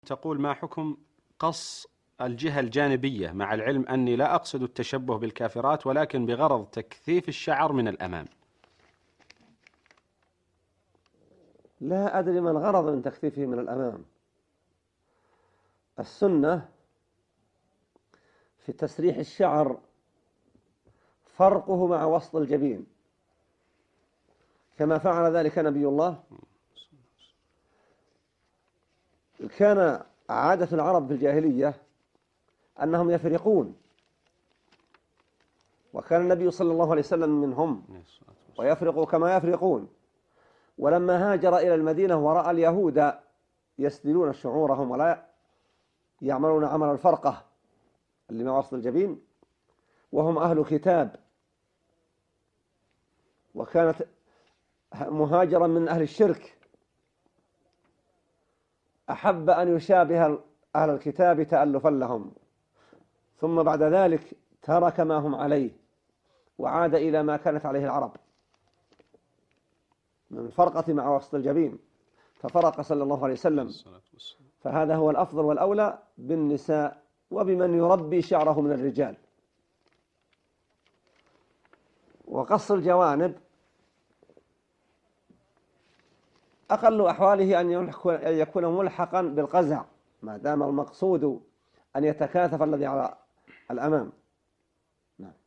تقول: ما حكم قص الجهة الجانبية، مع العلم أني لا أقصد التشبه بالكافرات ولكن بغرض تكثيف الشعر من الأمام؟ لا أدري ما الغرض من تكثيفه من الأمام. السنة في تسريح الشعر فرقه مع وسط الجبين، كما فعل ذلك نبي الله. كان عادة العرب في الجاهلية أنهم يفرقون، وكان النبي صلى الله عليه وسلم منهم ويفرق كما يفرقون. ولما هاجر إلى المدينة ورأى اليهود يسدلون شعورهم ولا يعملون عمل الفرقة اللي ما وسط الجبين، وهم أهل كتاب، وكانت مهاجرا من أهل الشرك، أحب أن يشابه أهل الكتاب تألفا لهم، ثم بعد ذلك ترك ما هم عليه وعاد إلى ما كانت عليه العرب من الفرقة مع وسط الجبين، ففرق صلى الله عليه وسلم. فهذا هو الأفضل والأولى بالنساء وبمن يربي شعره من الرجال. وقص الجوانب أقل أحواله أن يكون ملحقا بالقزع، ما دام المقصود أن يتكاثف الذي على الأمام.